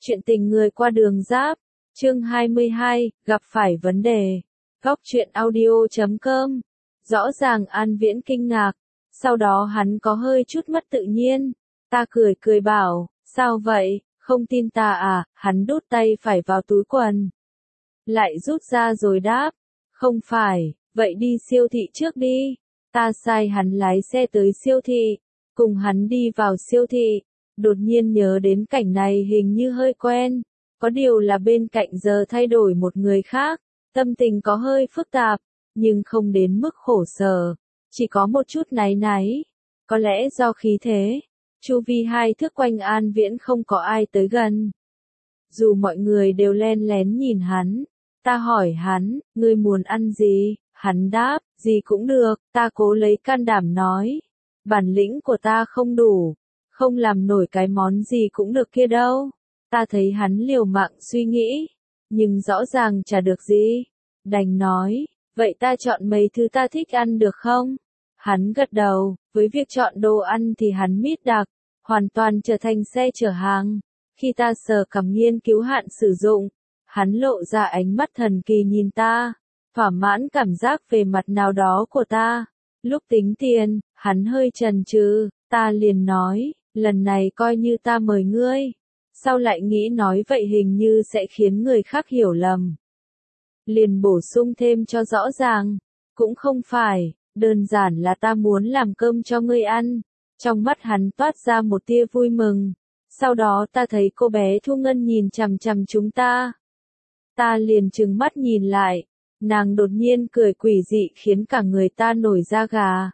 Chuyện tình người qua đường giáp, chương 22, gặp phải vấn đề. Góc truyện audio.com. Rõ ràng An Viễn kinh ngạc, sau đó hắn có hơi chút mất tự nhiên. Ta cười cười bảo, sao vậy, không tin ta à? Hắn đút tay phải vào túi quần, lại rút ra rồi đáp, không phải, vậy đi siêu thị trước đi. Ta sai hắn lái xe tới siêu thị, cùng hắn đi vào siêu thị. Đột nhiên nhớ đến cảnh này hình như hơi quen, có điều là bên cạnh giờ thay đổi một người khác, tâm tình có hơi phức tạp, nhưng không đến mức khổ sở, chỉ có một chút náy náy, có lẽ do khí thế, chu vi hai thước quanh An Viễn không có ai tới gần. Dù mọi người đều len lén nhìn hắn, ta hỏi hắn, ngươi muốn ăn gì? Hắn đáp, gì cũng được, ta cố lấy can đảm nói, bản lĩnh của ta không đủ. Không làm nổi cái món gì cũng được kia đâu. Ta thấy hắn liều mạng suy nghĩ, nhưng rõ ràng chả được gì. Đành nói, vậy ta chọn mấy thứ ta thích ăn được không? Hắn gật đầu, với việc chọn đồ ăn thì hắn mít đặc, hoàn toàn trở thành xe chở hàng. Khi ta sờ cảm nghiên cứu hạn sử dụng, hắn lộ ra ánh mắt thần kỳ nhìn ta, thỏa mãn cảm giác về mặt nào đó của ta. Lúc tính tiền, hắn hơi chần chừ, ta liền nói, lần này coi như ta mời ngươi. Sau lại nghĩ nói vậy hình như sẽ khiến người khác hiểu lầm. Liền bổ sung thêm cho rõ ràng, cũng không phải, đơn giản là ta muốn làm cơm cho ngươi ăn. Trong mắt hắn toát ra một tia vui mừng. Sau đó ta thấy cô bé Thu Ngân nhìn chằm chằm chúng ta. Ta liền trừng mắt nhìn lại, nàng đột nhiên cười quỷ dị khiến cả người ta nổi da gà.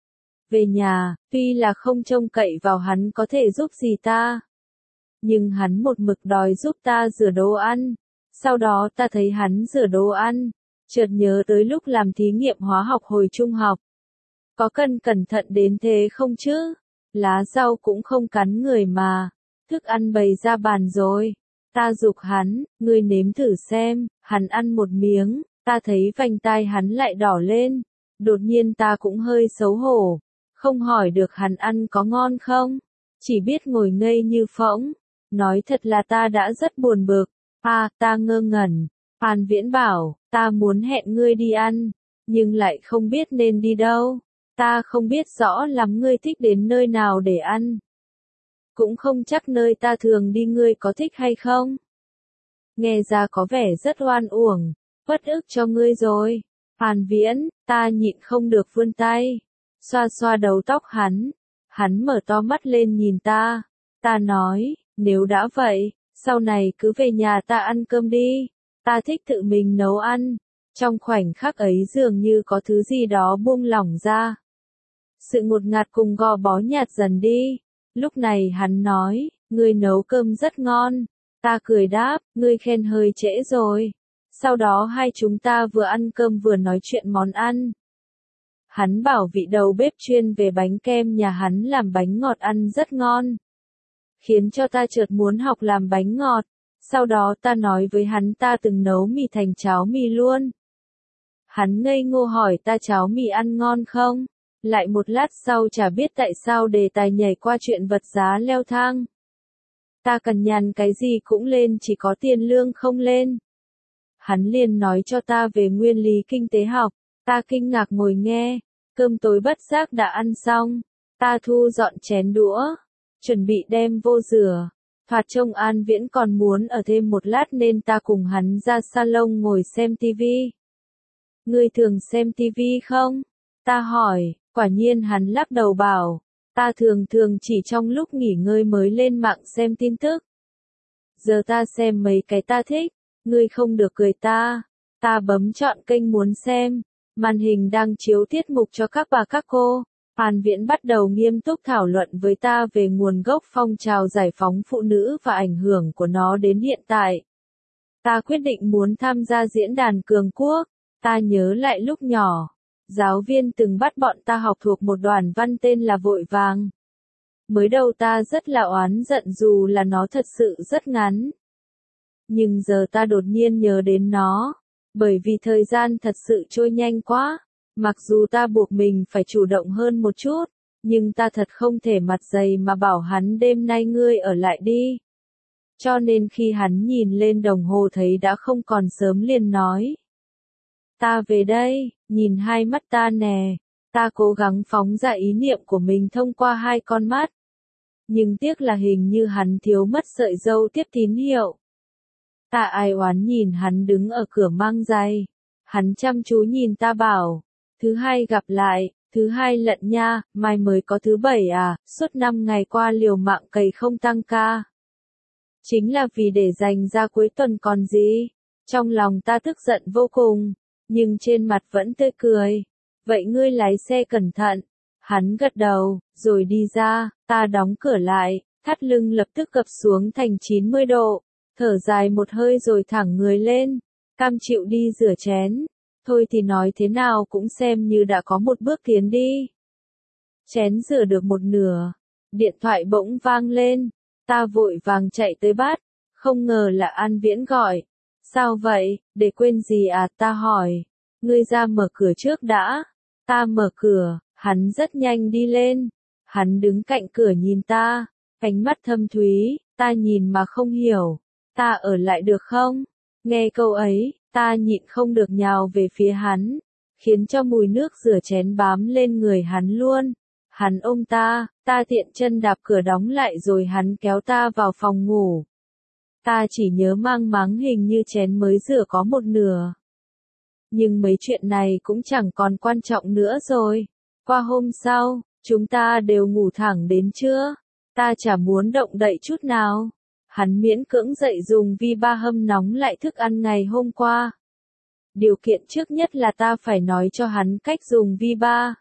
Về nhà, tuy là không trông cậy vào hắn có thể giúp gì ta, nhưng hắn một mực đòi giúp ta rửa đồ ăn. Sau đó ta thấy hắn rửa đồ ăn, chợt nhớ tới lúc làm thí nghiệm hóa học hồi trung học. Có cần cẩn thận đến thế không chứ? Lá rau cũng không cắn người mà, thức ăn bày ra bàn rồi. Ta giục hắn, ngươi nếm thử xem. Hắn ăn một miếng, ta thấy vành tai hắn lại đỏ lên. Đột nhiên ta cũng hơi xấu hổ. Không hỏi được hắn ăn có ngon không, chỉ biết ngồi ngây như phỗng. Nói thật là ta đã rất buồn bực. Ta ngơ ngẩn. An Viễn bảo, ta muốn hẹn ngươi đi ăn, nhưng lại không biết nên đi đâu. Ta không biết rõ lắm ngươi thích đến nơi nào để ăn. Cũng không chắc nơi ta thường đi ngươi có thích hay không. Nghe ra có vẻ rất oan uổng, bất ức cho ngươi rồi. An Viễn, ta nhịn không được vươn tay, xoa xoa đầu tóc hắn. Hắn mở to mắt lên nhìn ta. Ta nói, nếu đã vậy, sau này cứ về nhà ta ăn cơm đi. Ta thích tự mình nấu ăn. Trong khoảnh khắc ấy dường như có thứ gì đó buông lỏng ra. Sự ngột ngạt cùng gò bó nhạt dần đi. Lúc này hắn nói, ngươi nấu cơm rất ngon. Ta cười đáp, ngươi khen hơi trễ rồi. Sau đó hai chúng ta vừa ăn cơm vừa nói chuyện món ăn. Hắn bảo vị đầu bếp chuyên về bánh kem nhà hắn làm bánh ngọt ăn rất ngon, khiến cho ta chợt muốn học làm bánh ngọt. Sau đó ta nói với hắn ta từng nấu mì thành cháo mì luôn. Hắn ngây ngô hỏi ta cháo mì ăn ngon không? Lại một lát sau chả biết tại sao đề tài nhảy qua chuyện vật giá leo thang. Ta cằn nhằn cái gì cũng lên, chỉ có tiền lương không lên. Hắn liền nói cho ta về nguyên lý kinh tế học. Ta kinh ngạc ngồi nghe. Cơm tối bất giác đã ăn xong. Ta thu dọn chén đũa, chuẩn bị đem vô rửa. Thoạt trông An Viễn còn muốn ở thêm một lát nên ta cùng hắn ra salon ngồi xem tivi. Ngươi thường xem tivi không? Ta hỏi. Quả nhiên hắn lắc đầu bảo, ta thường chỉ trong lúc nghỉ ngơi mới lên mạng xem tin tức. Giờ ta xem mấy cái ta thích. Ngươi không được cười ta. Ta bấm chọn kênh muốn xem. Màn hình đang chiếu tiết mục cho các bà các cô. An Viễn bắt đầu nghiêm túc thảo luận với ta về nguồn gốc phong trào giải phóng phụ nữ và ảnh hưởng của nó đến hiện tại. Ta quyết định muốn tham gia diễn đàn cường quốc. Ta nhớ lại lúc nhỏ, giáo viên từng bắt bọn ta học thuộc một đoạn văn tên là Vội Vàng. Mới đầu ta rất là oán giận dù là nó thật sự rất ngắn. Nhưng giờ ta đột nhiên nhớ đến nó, bởi vì thời gian thật sự trôi nhanh quá. Mặc dù ta buộc mình phải chủ động hơn một chút, nhưng ta thật không thể mặt dày mà bảo hắn đêm nay ngươi ở lại đi. Cho nên khi hắn nhìn lên đồng hồ thấy đã không còn sớm liền nói. Ta về đây, nhìn hai mắt ta nè. Ta cố gắng phóng ra ý niệm của mình thông qua hai con mắt. Nhưng tiếc là hình như hắn thiếu mất sợi dâu tiếp tín hiệu. Ta ai oán nhìn hắn đứng ở cửa mang giày. Hắn chăm chú nhìn ta bảo, thứ hai gặp lại, thứ hai lận nha, mai mới có thứ bảy à, suốt 5 ngày qua liều mạng cày không tăng ca. Chính là vì để dành ra cuối tuần còn gì. Trong lòng ta tức giận vô cùng, nhưng trên mặt vẫn tươi cười. Vậy ngươi lái xe cẩn thận. Hắn gật đầu, rồi đi ra, ta đóng cửa lại, thắt lưng lập tức gập xuống thành 90 độ, thở dài một hơi rồi thẳng người lên, cam chịu đi rửa chén. Thôi thì nói thế nào cũng xem như đã có một bước tiến đi. Chén rửa được một nửa, điện thoại bỗng vang lên, ta vội vàng chạy tới bắt, không ngờ là An Viễn gọi. Sao vậy, để quên gì à, ta hỏi. Ngươi ra mở cửa trước đã. Ta mở cửa, hắn rất nhanh đi lên. Hắn đứng cạnh cửa nhìn ta, ánh mắt thâm thúy, ta nhìn mà không hiểu. Ta ở lại được không? Nghe câu ấy, ta nhịn không được nhào về phía hắn, khiến cho mùi nước rửa chén bám lên người hắn luôn. Hắn ôm ta tiện chân đạp cửa đóng lại rồi hắn kéo ta vào phòng ngủ. Ta chỉ nhớ mang máng hình như chén mới rửa có một nửa. Nhưng mấy chuyện này cũng chẳng còn quan trọng nữa rồi. Qua hôm sau, chúng ta đều ngủ thẳng đến trưa. Ta chả muốn động đậy chút nào. Hắn miễn cưỡng dậy dùng vi ba hâm nóng lại thức ăn ngày hôm qua. Điều kiện trước nhất là ta phải nói cho hắn cách dùng vi ba.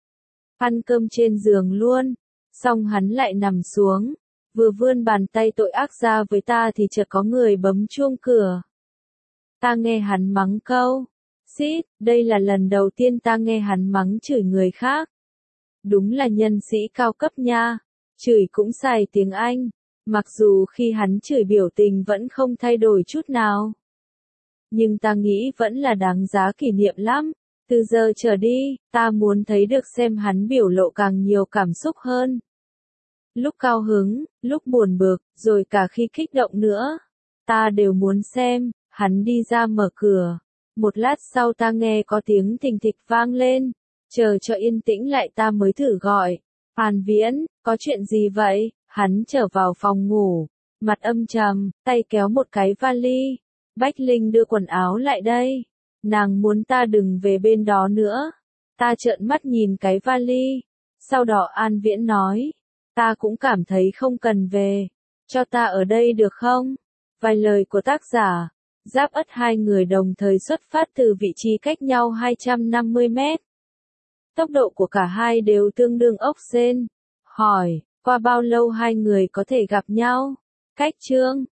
Ăn cơm trên giường luôn. Xong hắn lại nằm xuống. Vừa vươn bàn tay tội ác ra với ta thì chợt có người bấm chuông cửa. Ta nghe hắn mắng câu. Xít, đây là lần đầu tiên ta nghe hắn mắng chửi người khác. Đúng là nhân sĩ cao cấp nha. Chửi cũng xài tiếng Anh. Mặc dù khi hắn chửi biểu tình vẫn không thay đổi chút nào. Nhưng ta nghĩ vẫn là đáng giá kỷ niệm lắm. Từ giờ trở đi, ta muốn thấy được xem hắn biểu lộ càng nhiều cảm xúc hơn. Lúc cao hứng, lúc buồn bực, rồi cả khi kích động nữa. Ta đều muốn xem, hắn đi ra mở cửa. Một lát sau ta nghe có tiếng thình thịch vang lên. Chờ cho yên tĩnh lại ta mới thử gọi. An Viễn, có chuyện gì vậy? Hắn trở vào phòng ngủ, mặt âm trầm, tay kéo một cái vali. Bách Linh đưa quần áo lại đây. Nàng muốn ta đừng về bên đó nữa. Ta trợn mắt nhìn cái vali. Sau đó An Viễn nói. Ta cũng cảm thấy không cần về. Cho ta ở đây được không? Vài lời của tác giả. Giáp Ất hai người đồng thời xuất phát từ vị trí cách nhau 250 mét. Tốc độ của cả hai đều tương đương ốc sên. Hỏi, qua bao lâu hai người có thể gặp nhau? Cách chương